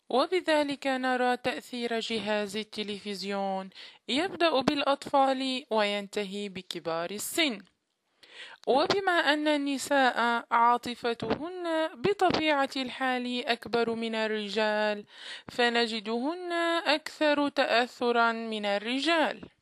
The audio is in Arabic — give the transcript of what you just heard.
وبذلك نرى تأثير جهاز التلفزيون يبدأ بالأطفال وينتهي بكبار السن. وبما أن النساء عاطفتهن بطبيعة الحال أكبر من الرجال، فنجدهن أكثر تأثرا من الرجال.